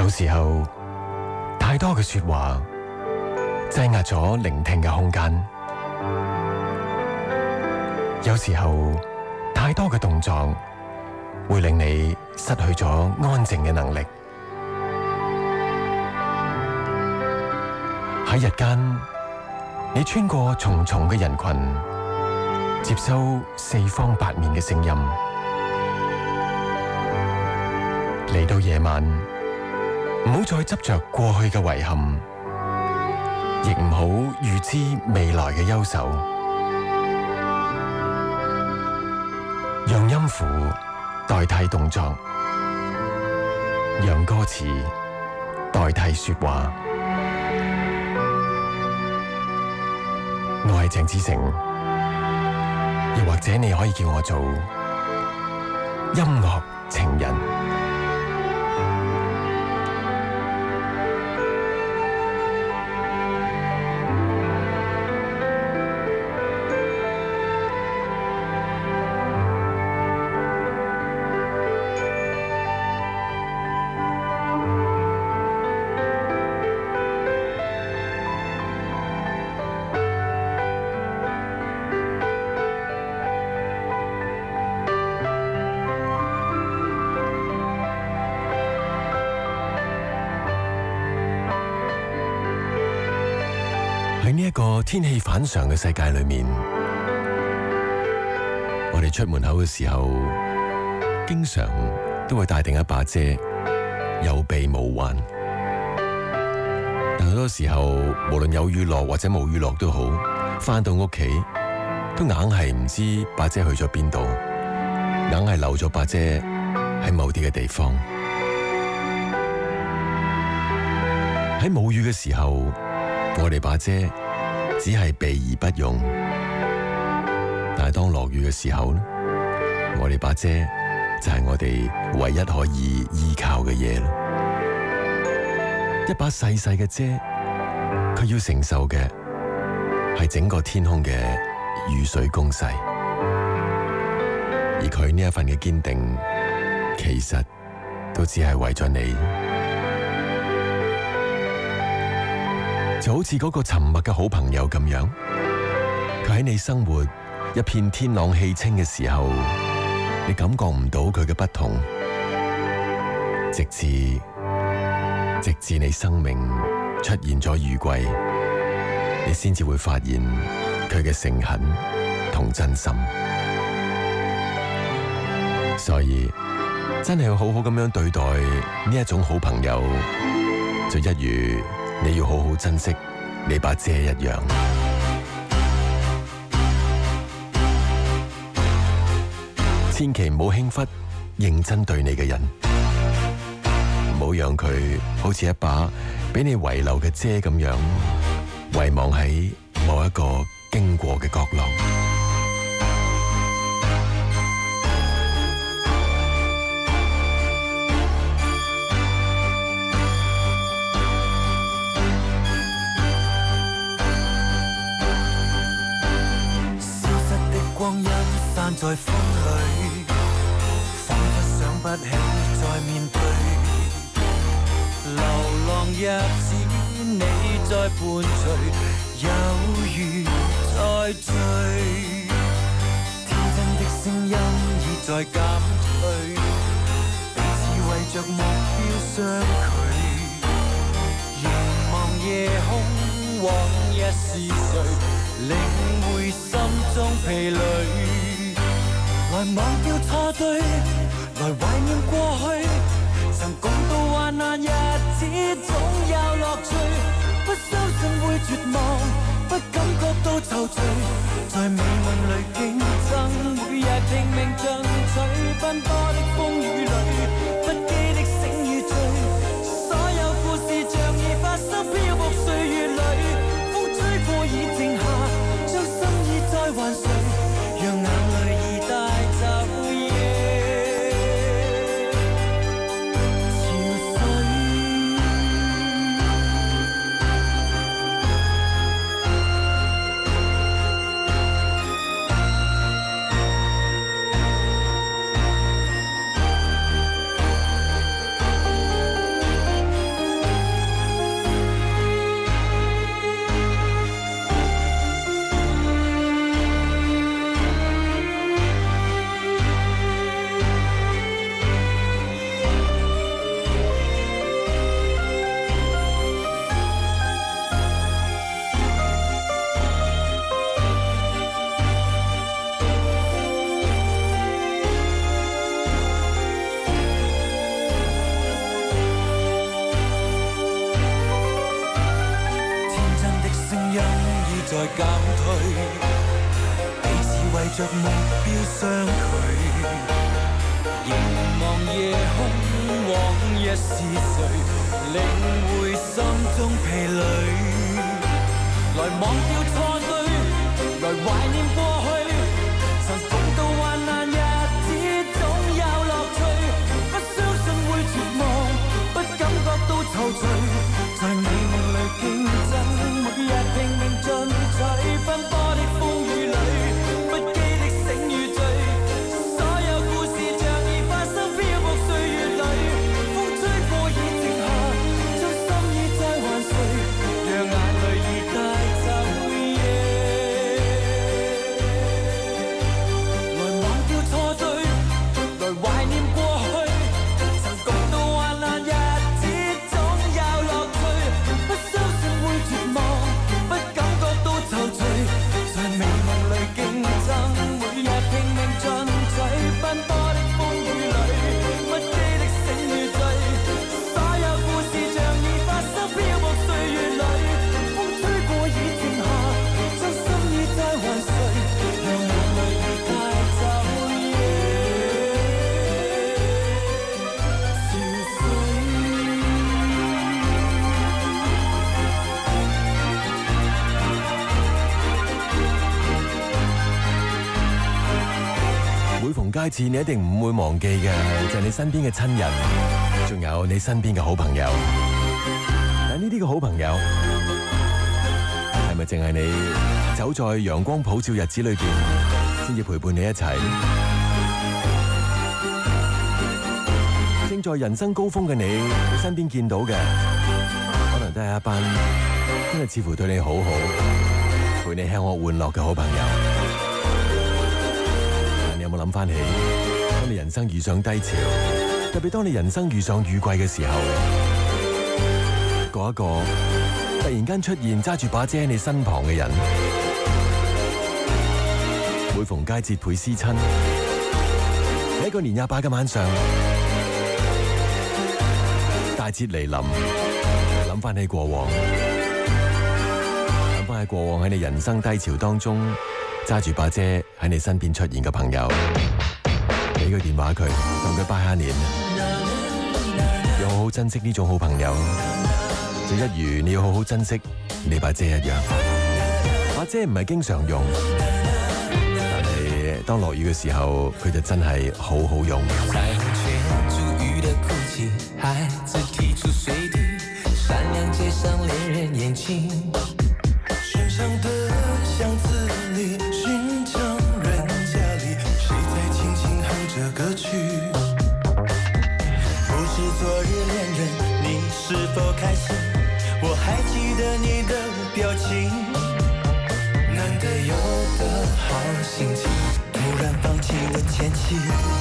有時候太多嘅說話擠壓咗聆聽嘅空間，有時候太多嘅動作會令你失去咗安靜嘅能力。喺日間，你穿過重重嘅人群，接收四方八面嘅聲音。嚟到夜晚，唔好再執着過去嘅遺憾，亦唔好預知未來嘅憂愁。讓音符代替動作，讓歌詞代替說話。我係鄭子誠，又或者你可以叫我做音樂情人。喺呢一個天氣反常嘅世界裏面，我哋出門口嘅時候，經常都會帶定一把遮，有備無患。但好多時候，無論有雨落或者冇雨落都好，返到屋企都硬係唔知把遮去咗邊度，硬係留咗把遮喺某啲嘅地方。喺冇雨嘅時候，我哋把遮只係備而不用，但係當落雨嘅時候呢，我哋把遮就係我哋唯一可以依靠嘅嘢啦。一把細細嘅遮，佢要承受嘅係整個天空嘅雨水攻勢，而佢呢一份嘅堅定，其實都只係為咗你。就好似嗰個沉默嘅好朋友咁樣，佢喺你生活一片天朗氣清嘅時候，你感覺唔到佢嘅不同，直至你生命出現咗雨季，你先至會發現佢嘅誠懇同真心。所以真係要好好咁樣對待呢一種好朋友，就一如你要好好珍惜你把遮一樣。千祈唔好輕忽認真對你嘅人，唔好讓佢好似一把俾你遺留嘅遮咁樣，遺忘喺某一個經過嘅角落。 在風裏，彷彿想不起再面對。流浪日子，你在伴隨，有如在醉。天真的聲音已在減退，彼此為着目標相距。凝望夜空，往日是誰，領會心中疲累。來忘掉錯對，來懷念過去，曾共度患難日子總有樂趣。不相信會絕望，不感覺到愁緒，在命運裏競爭，每日拼命進取，奔波的風雨裏，不羈的醒與醉，所有故事像已發生，漂泊歲月裏，風吹過已靜下，將心意再還誰，讓眼淚已帶走夜潮水。 減退，彼此為着目標相距，凝望夜空，往日是誰領會心中疲累，來忘掉錯對，來懷念過去，曾共度患難日子總有樂趣，不相信會絕望，不感覺到愁緒，在美夢裏競爭，每日拼命進取，奔波的風雨裏，不羈的醒與醉，所有故事像已發生，漂泊歲月裏，風吹過已靜下，將心意再還誰，讓眼淚已帶走夜，來忘掉錯對，來懷念過去，曾共度患難日子總有樂趣，不相信會絕望，不感覺到愁緒，在美夢裏競爭，每日拼命進取，奔波的風雨裏，不羈的醒與醉，所有故事像已發生，漂泊歲月裏，風吹過已靜下，將心意再還誰，讓眼淚已帶走夜，潮水。 每逢佳節，你一定唔會忘記嘅就係你身邊嘅親人，仲有你身邊嘅好朋友。但呢啲嘅好朋友，係咪淨係你走在陽光普照日子裏邊，先至陪伴你一齊？正在人生高峰嘅你身邊見到嘅，可能都係一班今日似乎對你好好，陪你吃喝玩樂嘅好朋友。你有冇諗翻起，當你人生遇上低潮，特別當你人生遇上雨季嘅時候，嗰一個突然間出現揸住把遮喺你身旁嘅人，每逢佳節倍思親。喺一個年28嘅晚上，大節嚟臨，諗翻起過往，諗翻起過往喺你人生低潮當中揸住把遮喺你身邊出現嘅朋友，俾個電話佢，同佢拜下年，要好好珍惜呢種好朋友，就一如你要好好珍惜你把遮一樣。把遮唔係經常用，但係當落雨嘅時候，佢就真係好好用。 在紅雀煮雨的哭泣，孩子踢出水滴，閃亮街上戀人眼睛，身上的巷子裡尋常人家裡，誰在輕輕哼着歌曲？不是昨日戀人，你是否開心？我還記得你的表情，難得有的好心情，突然放棄了前期，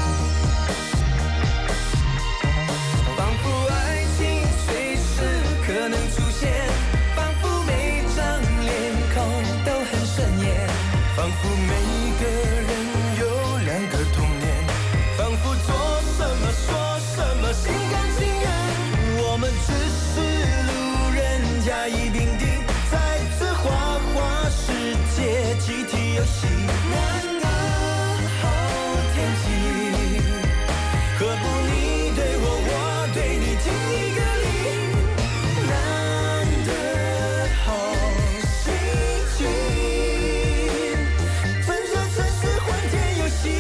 仿佛愛情隨時可能出現，仿佛每張臉孔都很順眼，仿佛每個人有兩個童年，仿佛做什麼說什麼心甘情願，我們只是路人甲乙丙丁，在這花花世界集體遊戲，難得好天氣，何不你對我，我對你，敬一個禮，難得好心情，趁着城市歡天遊戲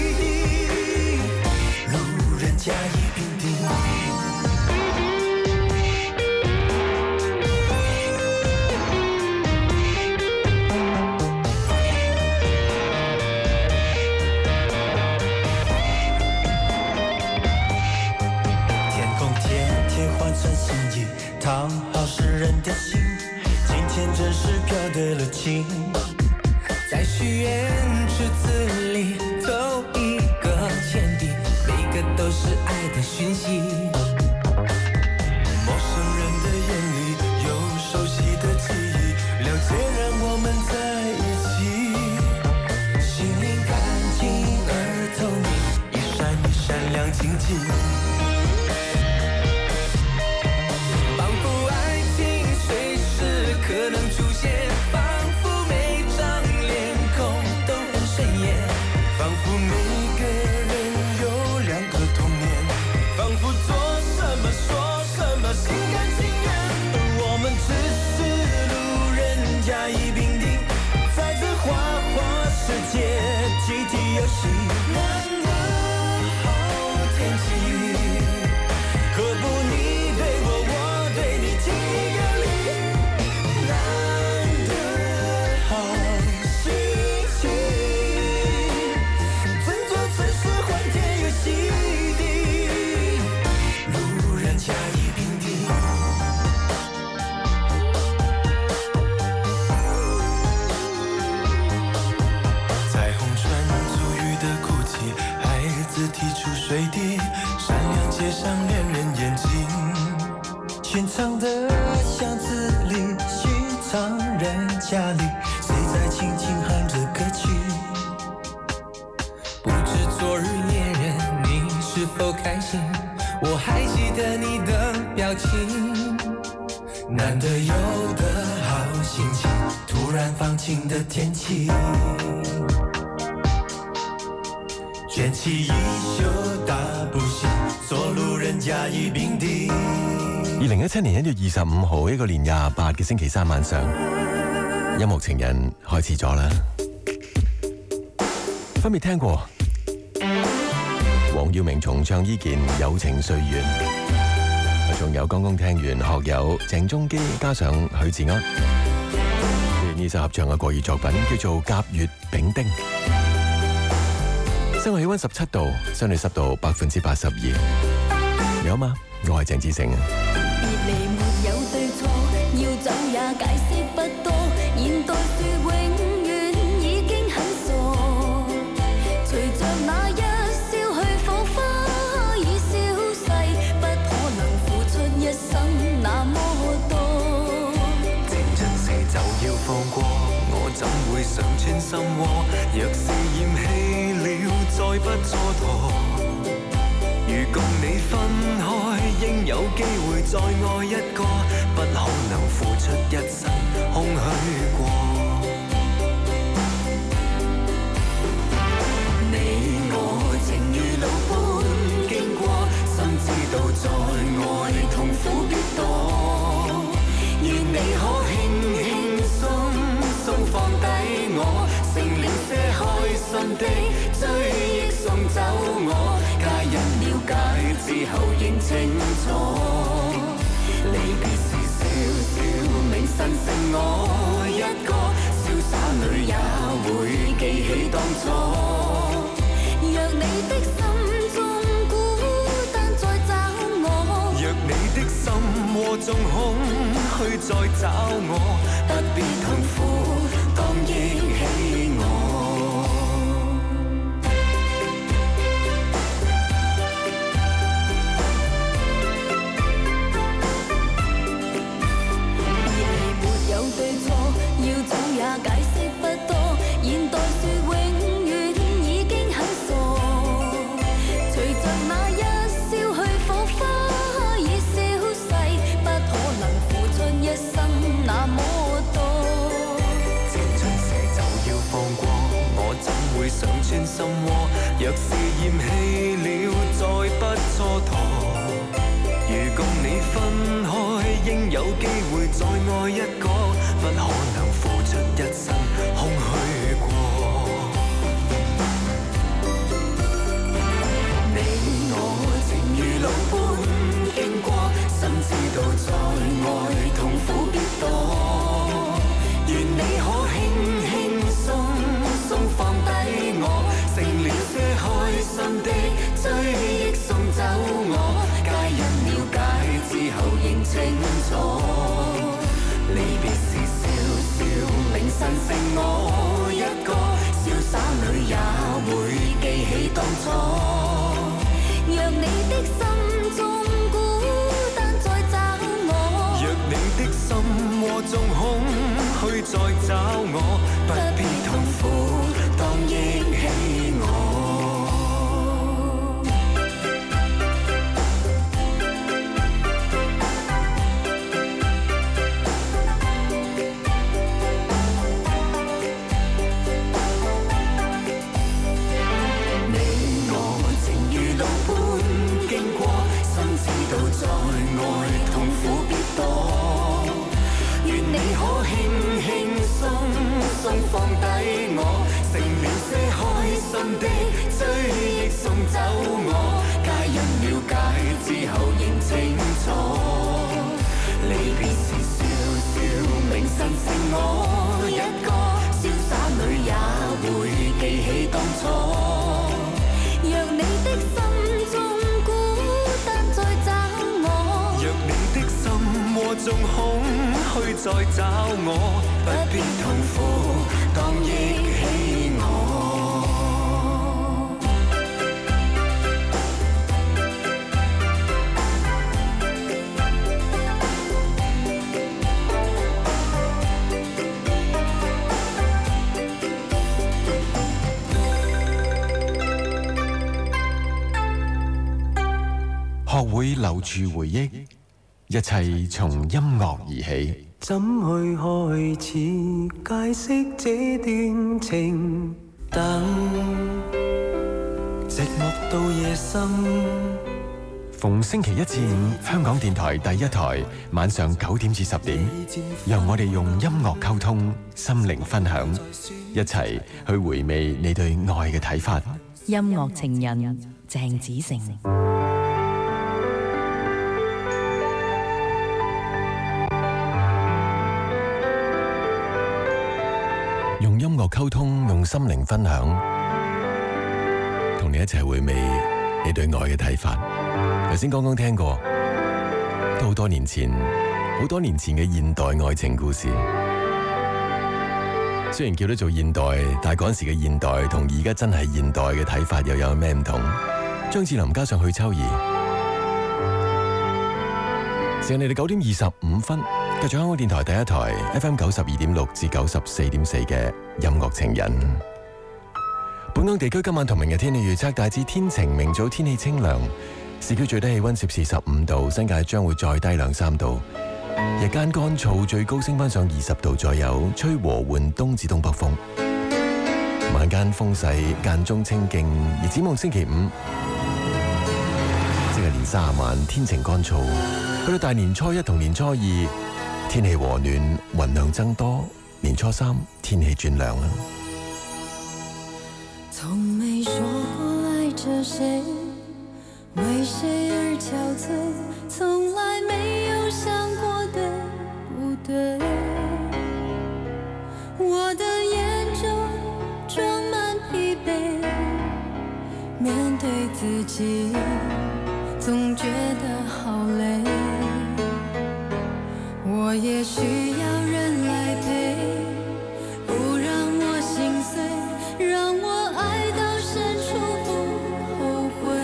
地，路人甲乙丙丁。天空天天換穿新衣，討好世人的心，今天真是飄對了情，在許願池子裡投一個鉛筆，每個都是愛的訊息，陌生人的眼裡有熟悉的記憶，了解讓我們在一起，心靈乾淨而透明，一閃一閃亮晶晶，仿佛愛情隨時可能出現，仿佛每息，难得好天气，何不你对我，我对你敬一个礼，难得好心情，整座城市欢天又喜地，路人甲乙丙丁。彩虹穿足雨的哭泣，孩子踢出水滴，闪亮街上恋人眼睛。寻常的巷子里，寻常人家里，谁在轻轻喊着歌曲？不知昨日恋人你是否开心？我还记得你的表情。难得有的好心情，突然放晴的天气，卷起衣袖大步行，做路人甲乙丙丁。 2017年1月25號一個年28嘅星期三晚上，音樂情人開始咗啦。分別聽過黃耀明重唱呢件《友情歲月》，仲有剛剛聽完學友鄭中基加上許志安呢首合唱嘅國語作品叫做《甲乙丙丁》。室外氣溫17度，相對濕度82%。你好嗎？我係鄭志誠。 別離沒有對錯，要走也解釋不多。現代說永遠已經很傻，隨着那一消去火花已消逝，不可能付出一生那麼多。 正真時就要放過，我怎會想穿心窩？若是嫌棄了，再不蹉跎。如共你分開，應有機會再愛一個，不可能付出一生空虛過。你我情如路般經過，心知道在愛痛苦必多。願你可輕輕鬆鬆放低我，成了些開心的追憶送走我。家人了解之後認清楚，離別時笑笑銘心剩我一個，瀟灑裏也會記起當初。若你的心中孤單再找我，若你的心窩中空虛再找我，不必痛苦當憶起我。 要走也解釋不多，現代說永遠已經很傻，隨着那一消去火花已消逝，不可能付出一生那麼多。 正盡時就要放過，我怎會想穿心窩？若是嫌棄了，再不蹉跎。如共你分開，應有機會再愛一個，不可能付出一生空虛過。你我情如路般經過，心知道在愛痛苦必多。願你可輕輕鬆鬆放低我，成了些開心的追憶送走我。家人了解之後認清楚，離別時笑笑銘心剩我一個，瀟灑裏也會記起當初。 若你的心中孤單再找我， 若你的心窩中空虛再找我，不必痛苦當憶起我。在愛痛苦必多，願你可輕輕鬆鬆的追憶送走我，皆因了解之後認清楚，離別時笑笑明晨剩我一個，瀟灑裏也會記起當初。若你的心中孤單再找我，若你的心窩中空虛再找我，不必痛苦，當憶起我。 學會留住回憶，一切從音樂而起。 怎去開始解釋這段情？等寂寞到夜深。 逢星期一至五，香港電台第一台，晚上9點至10點，讓我哋用音樂溝通，心靈分享，一齊去回味你對愛嘅睇法。 音樂情人鄭子誠。 用音樂溝通，用心靈分享，同你一齊回味你對愛嘅睇法。頭先剛剛聽過，都好多年前嘅現代愛情故事。雖然叫得做現代，但係嗰陣時嘅現代同而家真係現代嘅睇法又有咩唔同？張智霖加上許秋怡，時間嚟到9點25分。繼續香港電台第一台 FM 92.6至94.4嘅音樂情人。本港地區今晚同明日天氣預測大致天晴，明早天氣清涼，市區最低氣溫攝氏15度，新界將會再低2-3度。日間乾燥，最高升返上20度左右，吹和緩東至東北風。晚間風勢間中清勁，而展望星期五，即係年30晚，天晴乾燥。去到大年初一同年初二，天氣和暖，雲量增多。年初三天氣轉涼啦。 從沒說過愛着誰，為誰而憔悴，從來沒有想過對不對。我的眼中裝滿疲憊，面對自己總覺得好累。我也需要人來陪，不讓我心碎，讓我愛到深處不後悔。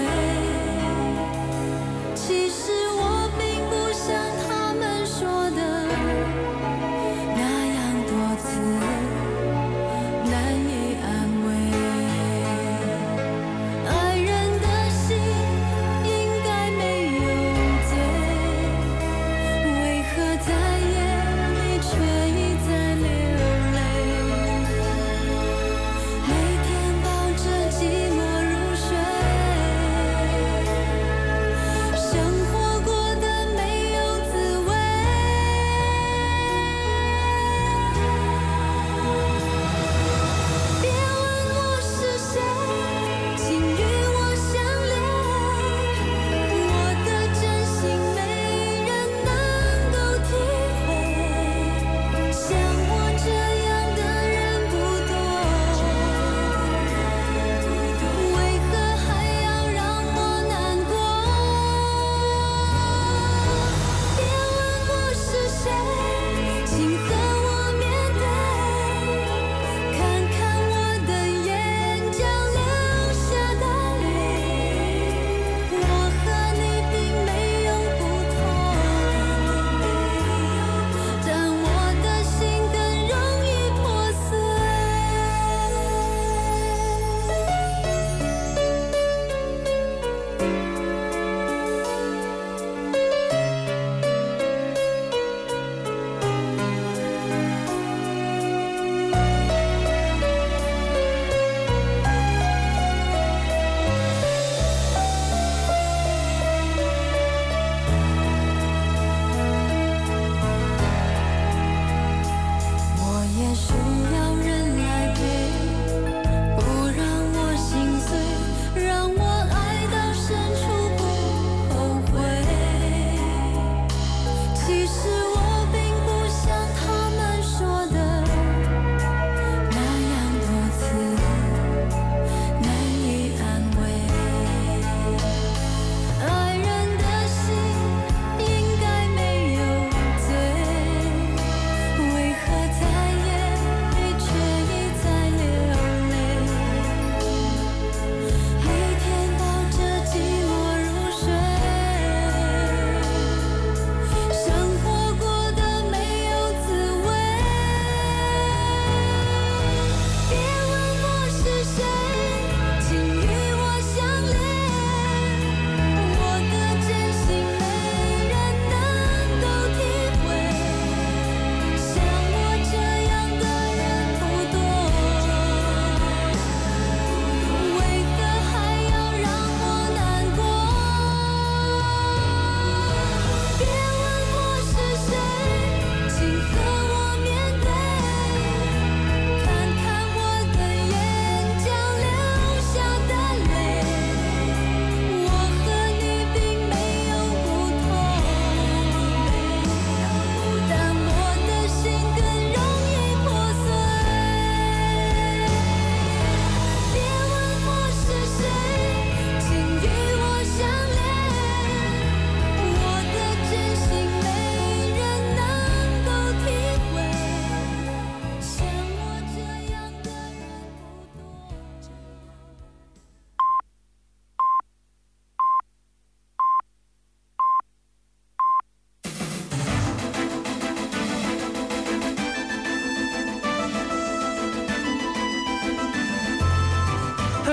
其實我並不像他們說的那樣多次難以安慰。愛人的心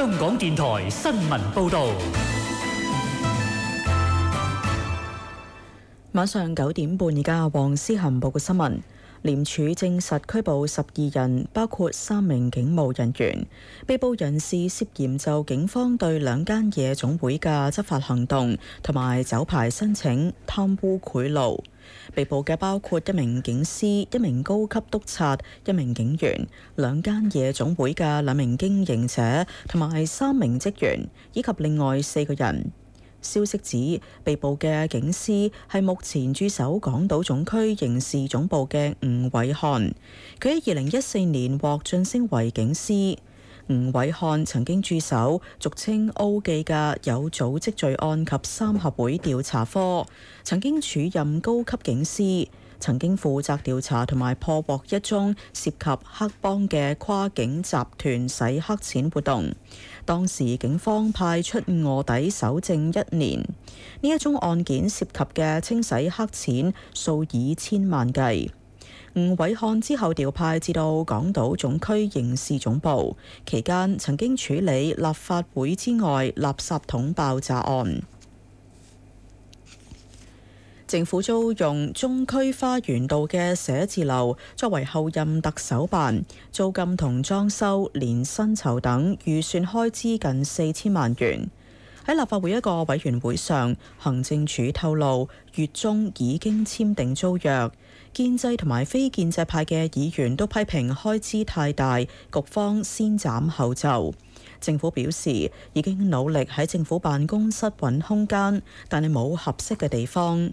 香港電台新聞報導。 晚上9點半，而家黃思涵報嘅新聞。廉署證實拘捕12人，包括3名警務人員。被捕人士涉嫌就警方對2間夜總會嘅執法行動同埋酒牌申請貪污賄賂。被捕嘅包括1名警司、1名高級督察、1名警員、2間夜總會嘅2名經營者同埋3名職員，以及另外4個人。消息指，被捕嘅警司係目前駐守港島總區刑事總部嘅吳偉漢，佢喺2014年獲晉升為警司。吳偉漢曾經駐守俗稱 O 記嘅有組織罪案及三合會調查科，曾經署任高級警司，曾經負責調查同埋破獲一宗涉及黑幫嘅跨境集團洗黑錢活動。當時警方派出臥底搜證1年，呢一宗案件涉及嘅清洗黑錢數以千萬計。吳偉漢之後調派至到港島總區刑事總部，期間曾經處理立法會之外垃圾桶爆炸案。政府租用中區花園道嘅寫字樓作為後任特首辦，租金同裝修連薪酬等預算開支近4000萬元。喺立法會一個委員會上，行政署透露月中已經簽訂租約。建制同埋非建制派嘅議員都批評開支太大，局方先斬後奏。政府表示已經努力喺政府辦公室揾空間，但係冇合適嘅地方。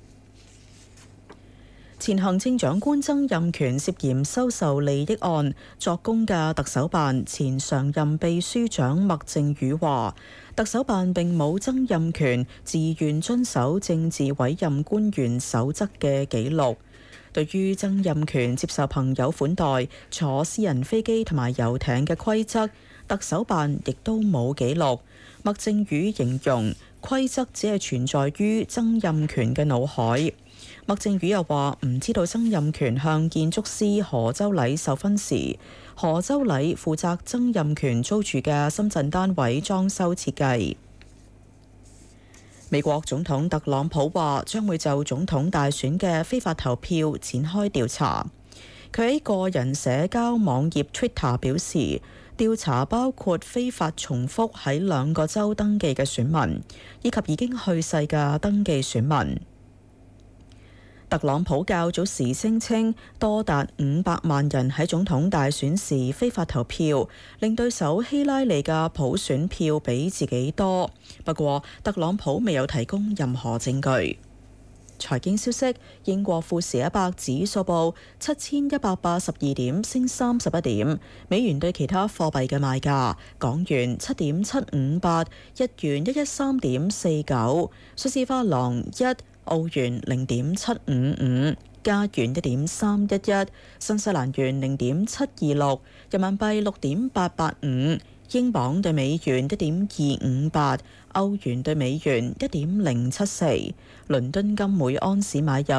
前行政長官曾蔭權涉嫌收受利益案作供嘅特首辦前常任秘書長麥正宇話，特首辦並冇曾蔭權自願遵守政治委任官員守則嘅記錄。對於曾蔭權接受朋友款待、坐私人飛機同埋遊艇嘅規則，特首辦亦都冇記錄。麥正宇形容規則只係存在於曾蔭權嘅腦海。麥正宇又話唔知道曾蔭權向建築師何周禮授勳時，何周禮負責曾蔭權租住嘅深圳單位裝修設計。美國總統特朗普話將會就總統大選嘅非法投票展開調查。佢喺個人社交網頁 Twitter 表示，調查包括非法重複喺2個州登記嘅選民，以及已經去世嘅登記選民。特朗普較早時聲稱，多達500萬人喺總統大選時非法投票，令對手希拉里嘅普選票比自己多。不過，特朗普未有提供任何證據。財經消息：英國富時100指數報7182點，升31點。美元對其他貨幣嘅賣價：港元7.758，日元113.49，瑞士法郎1，澳元0.755，加元1.311，新西蘭元0.726，人民幣6.885，英鎊對美元1.258，歐元對美元1.074，倫敦金每安士買入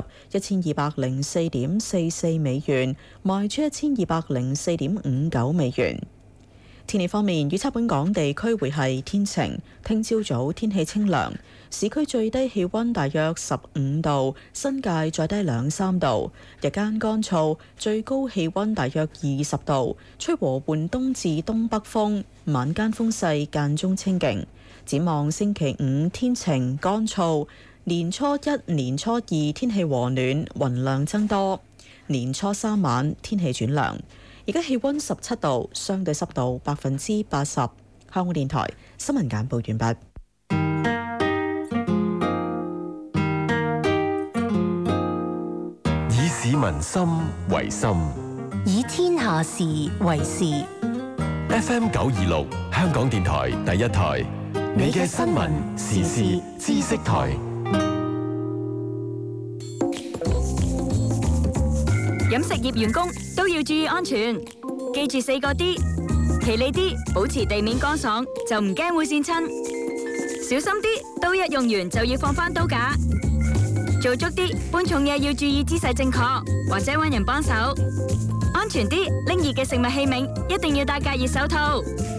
1204.44美元，賣出1204.59美元。天氣方面，預測本港地區會係天晴，聽朝早天氣清涼，市區最低氣溫大約15度，新界再低2-3度，日間乾燥，最高氣溫大約20度，吹和緩東至東北風，晚間風勢間中清勁。展望星期5天晴乾燥，年初1、年初2天氣和暖，雲量增多，年初3晚天氣轉涼。而家氣溫17度，相對濕度80%。香港電台新聞簡報完畢。 以市民心為心， 以天下事為事。 FM 926，香港電台第一台，你嘅新聞時事知識台。 飲食業員工都要注意安全，記住4個D，企理啲，保持地面乾爽，就唔驚會跣親；小心啲，刀一用完就要放返刀架；做足啲，搬重嘢要注意姿勢正確，或者搵人幫手；安全啲，拎熱嘅食物器皿一定要戴隔熱手套。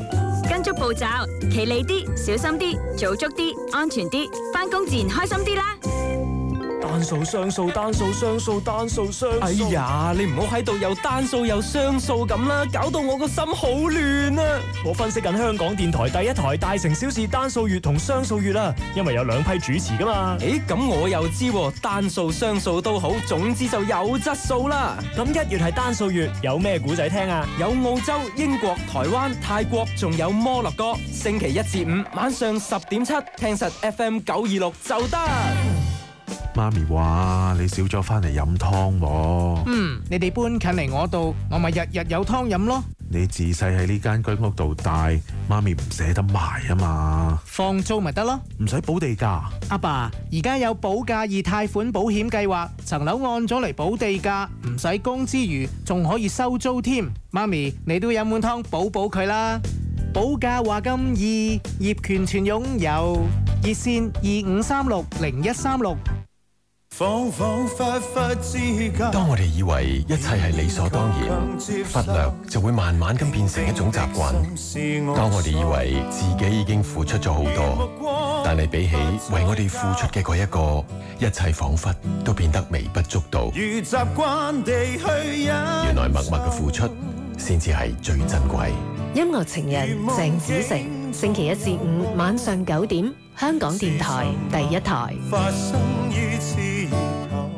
跟足步驟，企理啲，小心啲，做足啲，安全啲，返工自然開心啲啦。 單數、雙數、單數、雙數、單數、雙數。哎呀，你唔好喺度又單數又雙數咁啦，搞到我個心好亂啊！我分析緊香港電台第一台大城小事單數月同雙數月啦，因為有2批主持噶嘛。咁我又知喎，單數、雙數都好，總之就有質素啦。咁1月係單數月，有咩古仔聽啊？有澳洲、英國、台灣、泰國，仲有摩洛哥。星期1至5晚上10.7，聽實 FM 926就得。 媽咪話你少咗返嚟飲湯喎。 你哋搬近嚟我度，我咪日日有湯飲咯。 你自細喺呢間居屋度大，媽咪唔捨得賣啊嘛。 放租咪得咯， 唔使補地價。 阿爸，而家有保價易貸款保險計劃，層樓按咗嚟補地價，唔使供之餘，仲可以收租添。媽咪，你都飲碗湯補佢啦。保價話咁易，業權全擁有，熱線25360136。 恍恍惚惚之間， 當我哋以為一切係理所當然，忽略就會慢慢咁變成一種習慣。當我哋以為自己已經付出咗好多，但係比起為我哋付出嘅嗰一個，一切彷彿都變得微不足道。 如習慣地去原來默默嘅付出先至係最珍貴。 音樂情人鄭子誠，星期1至5晚上9點，香港電台第一台。 發生於此以後。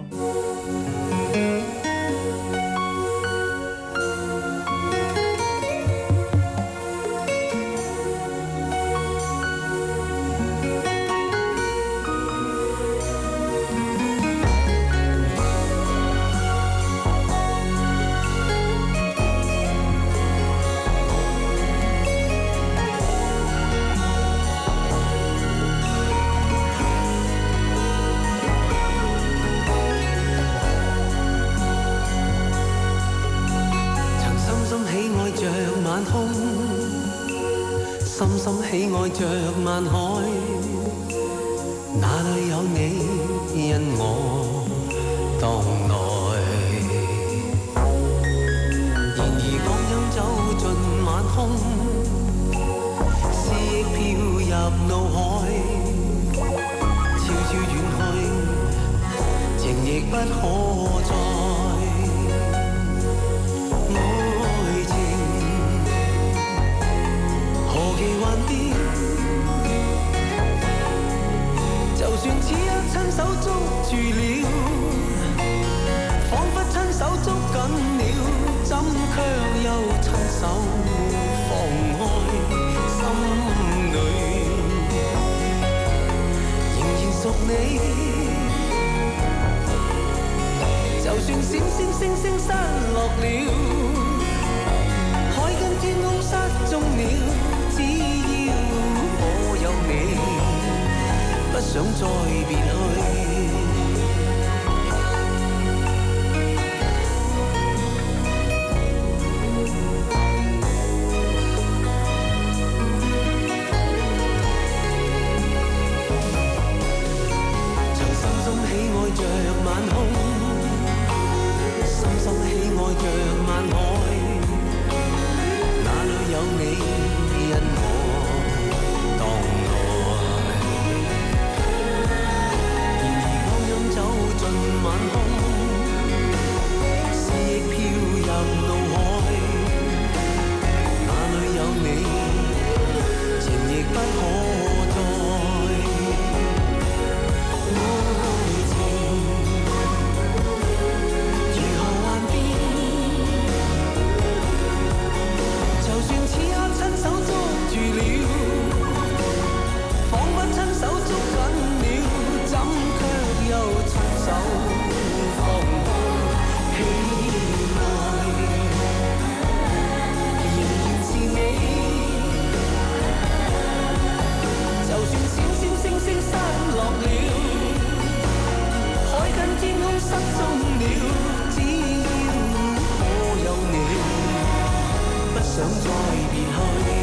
深深喜愛着萬海，哪裏有你因我當來？然而光陰走進晚空，思憶飄入腦海，悄悄遠去，情亦不可再。就算此刻親手捉住了，彷彿親手捉緊了，怎卻又親手放開？心裏仍然屬你。就算閃閃星星失落了，海跟天空失蹤了，只要我有你，不想再別去。曾深深喜愛着晚空，深深喜愛着萬海，哪裏有你因我當來？然而光陰走進晚空，思憶飄入腦海，哪裏有你，情亦不可再。愛情如何幻變？就算此刻親手捉住了，彷彿親手捉緊了，怎卻又親手放開？喜愛仍然是你，就算閃閃星星失落了，海跟天空失蹤了，只要我有你，不想再別去。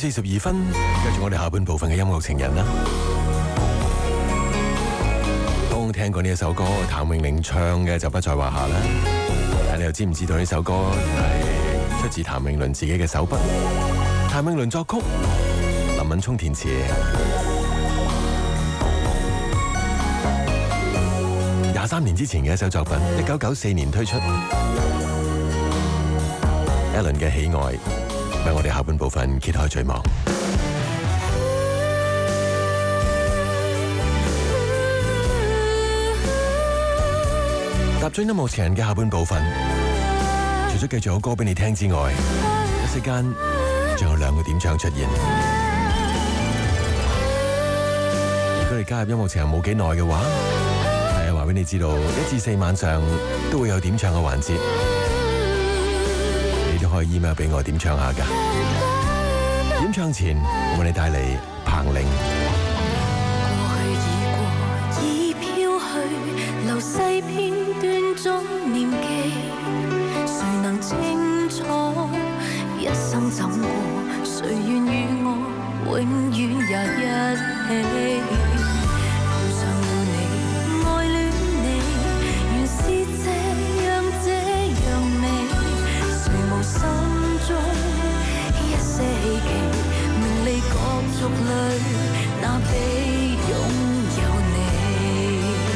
9:42，繼續我哋下半部分嘅音樂情人啦。剛聽過呢一首歌，譚詠麟唱嘅就不在話下啦。但你又知唔知道呢首歌係出自譚詠麟自己嘅手筆？譚詠麟作曲，林敏聰填詞。23年之前嘅一首作品，1994年推出。一輪嘅喜愛，為我哋下半部分揭開序幕。踏進音樂情人嘅下半部分，除咗繼續有歌俾你聽之外，一息間仲有2個點唱出現。如果你加入音樂情人冇幾耐嘅話，話俾你知道1至4晚上都會有點唱嘅環節，你都可以 email 俾我點唱下㗎。點唱前，我為你帶嚟彭羚。 過去已過，已飄去，流逝片段中念記，誰能清楚一生怎過？誰願與我永遠也一起？族裏那比擁有你，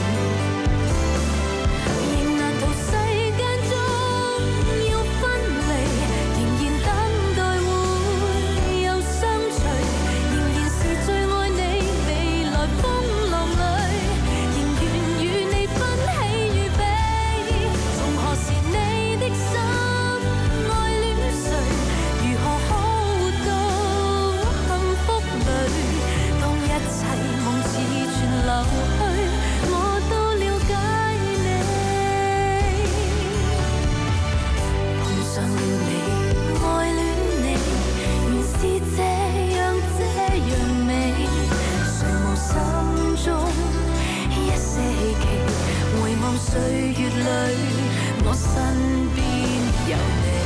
仍難逃世間中要分離，仍然等待會有相隨，仍然是最愛你，未來風浪裏，仍願與你分喜與悲。從何時你的心愛戀誰？如何可活到幸福？當一切夢似全流去，我都了解你，碰上了你，愛戀你，原是這樣美。誰無心中一些希冀，遺忘歲月裏我身邊有你。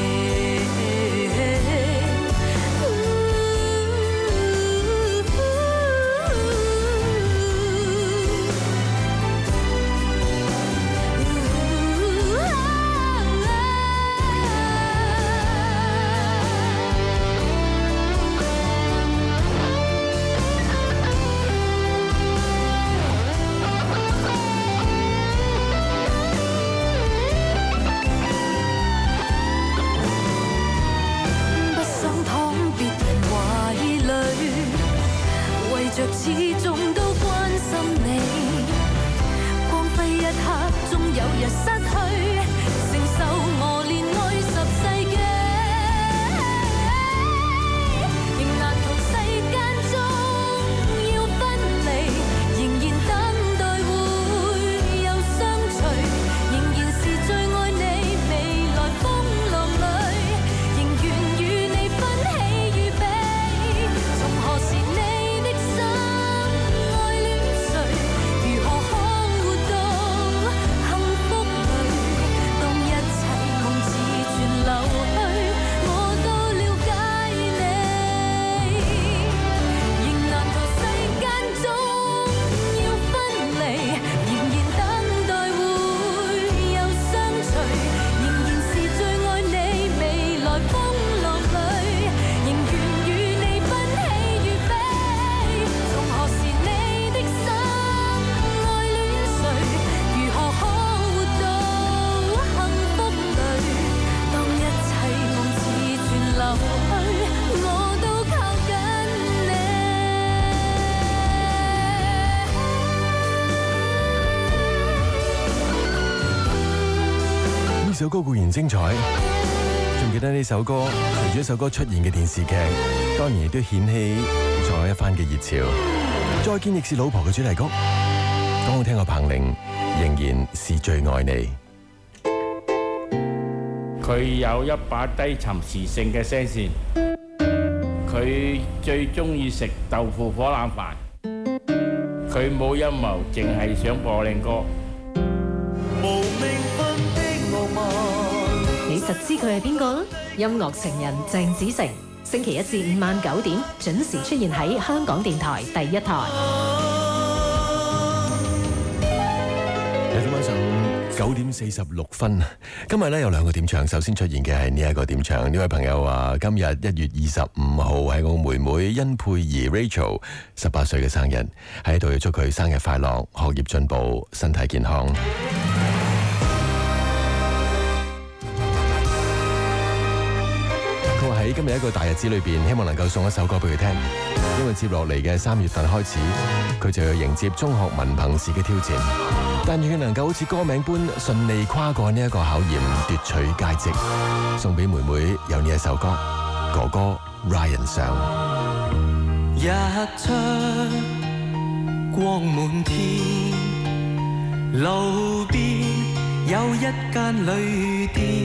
始終都關心你，光輝一刻終有日失去，承受磨練愛10世紀，仍難逃世間中要分離，仍然等待會有相隨，仍然是最愛你，未來風浪裏，仍願與你分喜與悲。從何時你呢首歌固然精彩，仲記得呢首歌隨住一首歌出現嘅電視劇，當然亦都掀起咗一番嘅熱潮。再見亦是老婆嘅主題曲，剛剛聽過彭羚，仍然是最愛你。 佢有一把低沉磁性嘅聲線，佢最中意食豆腐火腩飯，佢冇陰謀，淨係想播靚歌。 你實知佢係邊個啦？音樂情人鄭子誠星期一至五晚9點準時出現喺香港電台第一台。 嚟到晚上9點46分，今日咧有兩個點唱，首先出現嘅係呢一個點唱，呢位朋友話今日1月25號係我妹妹殷佩儀 Rachel 18歲嘅生日，喺度要祝佢生日快樂，學業進步，身體健康。佢話喺今日一個大日子裏邊，希望能夠送一首歌俾佢聽，因為接落嚟嘅3月份開始，佢就要迎接中學文憑試嘅挑戰。但願佢能夠好似歌名般順利跨過呢一個考驗，奪取佳績。送俾妹妹有呢一首歌，哥哥 Ryan 上。 日出光滿天，路邊有一間旅店，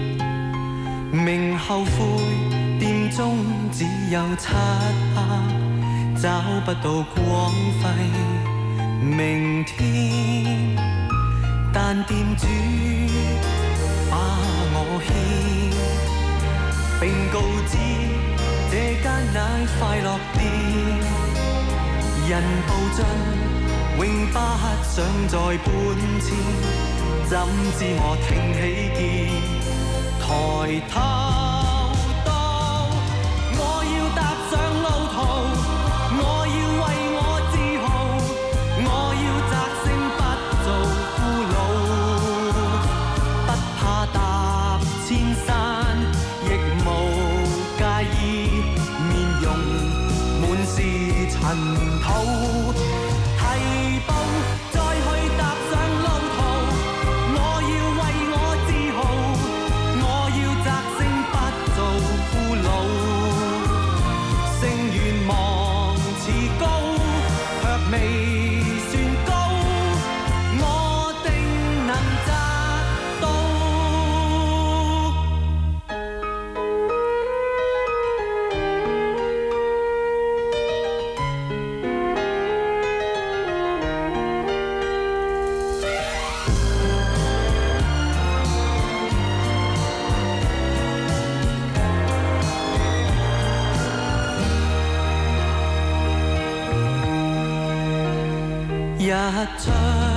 明後悔店中只有漆黑，找不到光輝明天，但店主把我牽，並告知這間乃快樂店，人步進永不想再搬遷，怎知我挺起肩，抬頭到我要踏上路途，我要為我自豪，我要摘星不做俘虜，不怕踏千山，亦無介意面容滿是塵土，提步再去踏上路途，我要為我自豪，我要摘星不做俘虜，勝願望似高，卻未算高，我定能摘到。日出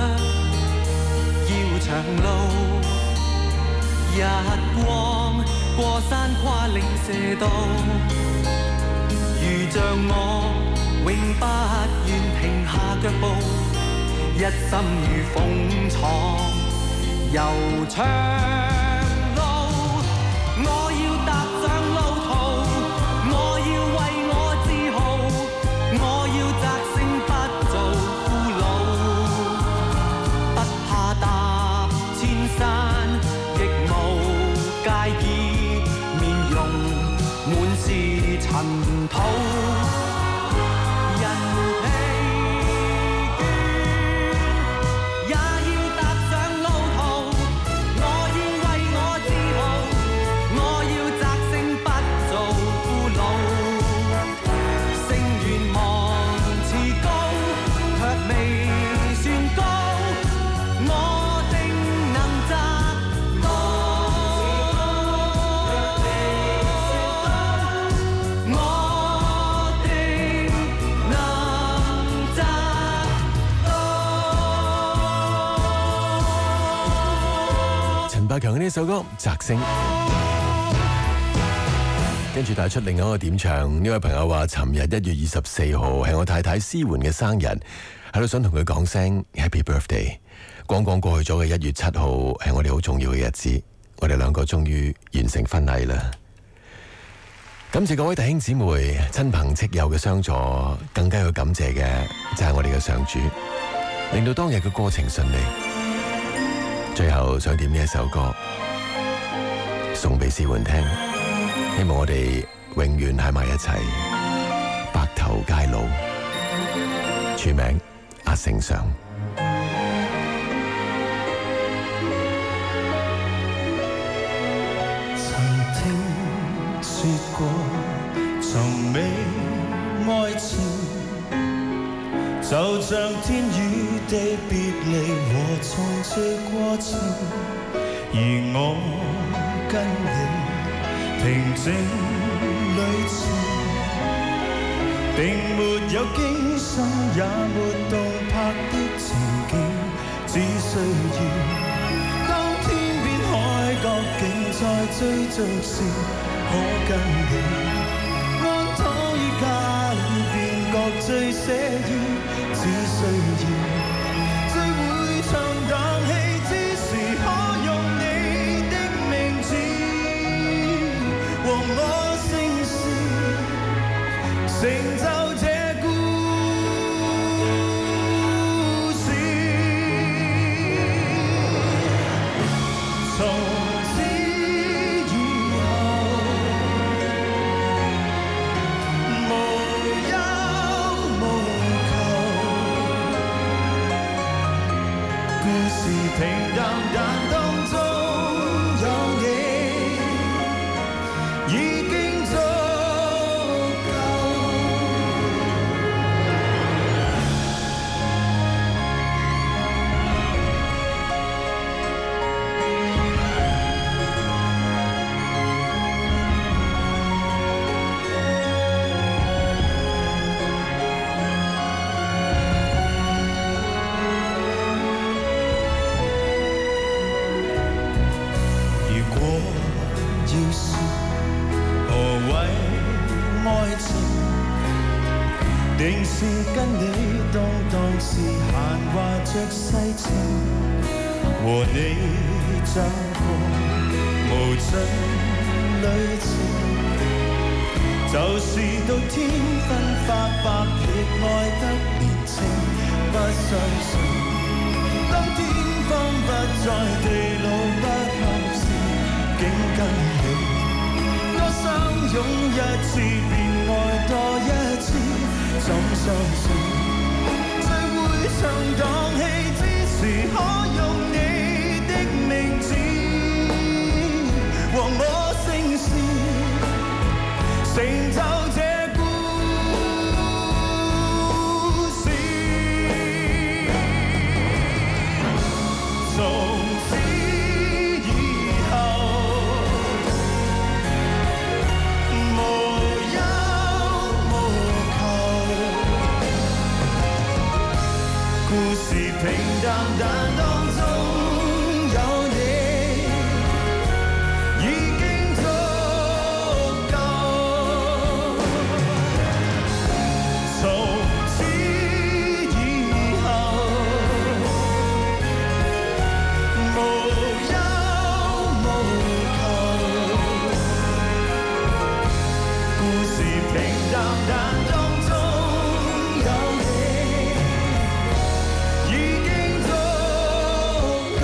要長路，日光過山跨嶺射道，如像我永不願停下腳步，一心如鳳凰悠長路，我要踏上路途，我要為我自豪，我要摘星不做俘虜，不怕踏千山，亦無介意面容滿是塵土，人疲倦也要踏上路途，我要為我自豪，我要摘星不做俘虜，勝願望似高，卻未算高，我定能摘到，我定能摘到。 陳百強嘅呢首歌《摘星》，跟住帶出另外一個點唱。呢位朋友話：尋日1月24號係我太太思媛嘅生日，喺度想同佢講聲 Happy Birthday。剛剛過去咗嘅1月7號係我哋好重要嘅日子，我哋兩個終於完成婚禮啦。感謝各位弟兄姊妹、親朋戚友嘅相助，更加要感謝嘅就係我哋嘅上主，令到當日嘅過程順利。最後想點呢一首歌送俾思媛聽，希望我哋永遠喺埋一齊，白頭偕老。署名阿聖上。 曾聽說過，從未愛情，就像天與地別離和重聚過程，而我跟你平靜旅程，並沒有驚心也沒動魄的情景，只需要當天邊海角竟在追逐時，可跟你安躺於家裏便覺最寫意，只需要最會唱檔戲之時，可用你的名字和我姓氏，成就這故事。從此以後，無憂無求，故事平淡但當中有你，已經足夠。如果要說何謂愛情，定是跟你動盪時閒話着世情，和你走過無盡旅程，就是到天昏發白亦愛得年青，不相信當天荒不再地老不合時，竟跟你我相擁一次便愛多一次，怎相信最會唱檔戲之時，可用你的名字和我姓氏，成就這故事。從此以後，無憂無求，故事平淡但當中有你，已經足夠。從此以後，無憂無求，故事平淡但當中有你，已經足夠。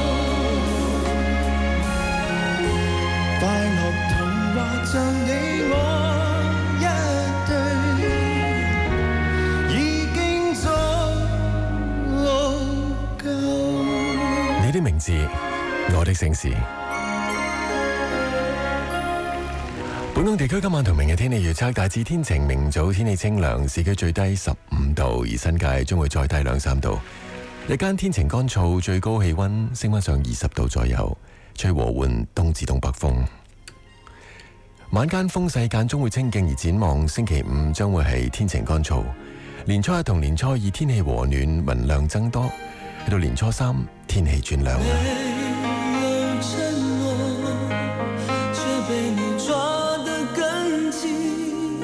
快樂童話像你我一對，已經足夠。 你的名字，我的姓氏。本港地區今晚同明日天氣預測大致天晴，明早天氣清涼，市區最低15度，而新界將會再低2-3度。日間天晴乾燥，最高氣溫升返上20度左右，吹和緩東至東北風。晚間風勢間中會清勁，而展望星期五將會係天晴乾燥。年初一同年初二天氣和暖，雲量增多，去到年初三天氣轉涼啦。 沒有承諾，卻被你抓得更緊。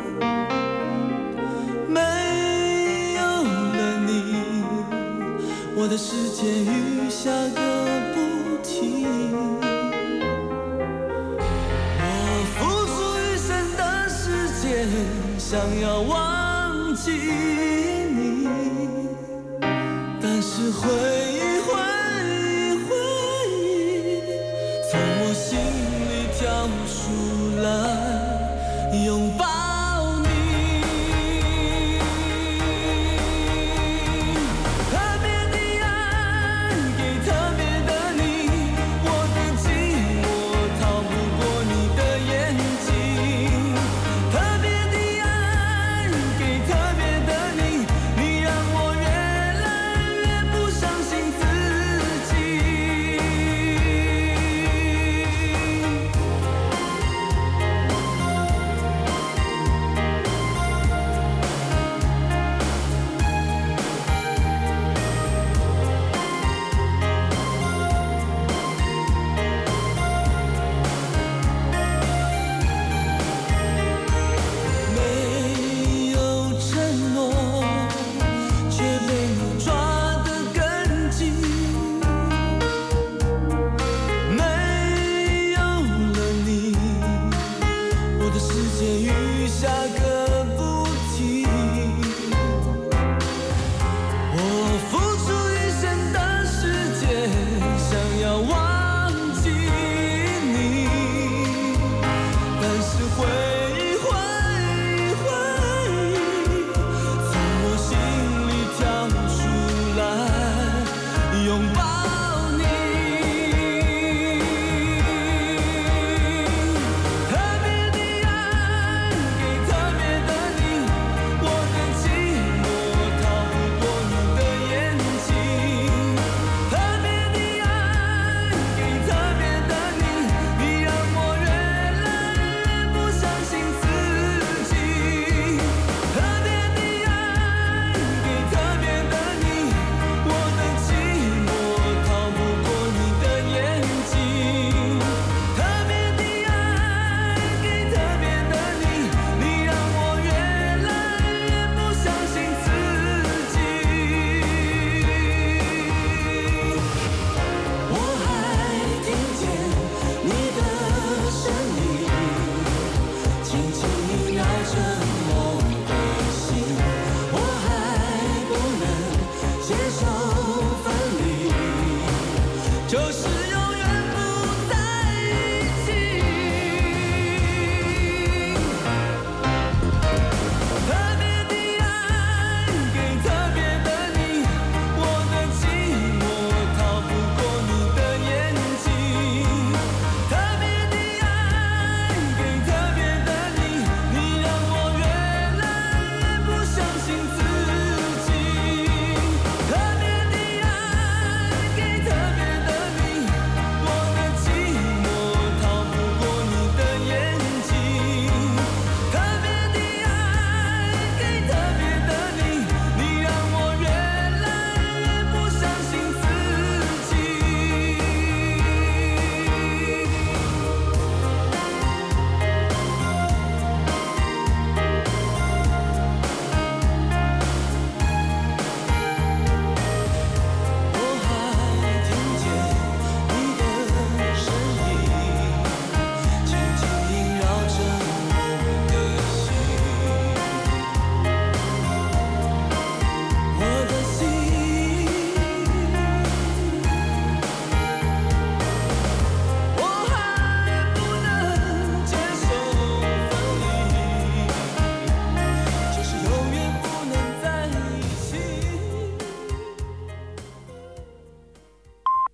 沒有了你，我的世界雨下個不停。我付出餘生的時間，想要忘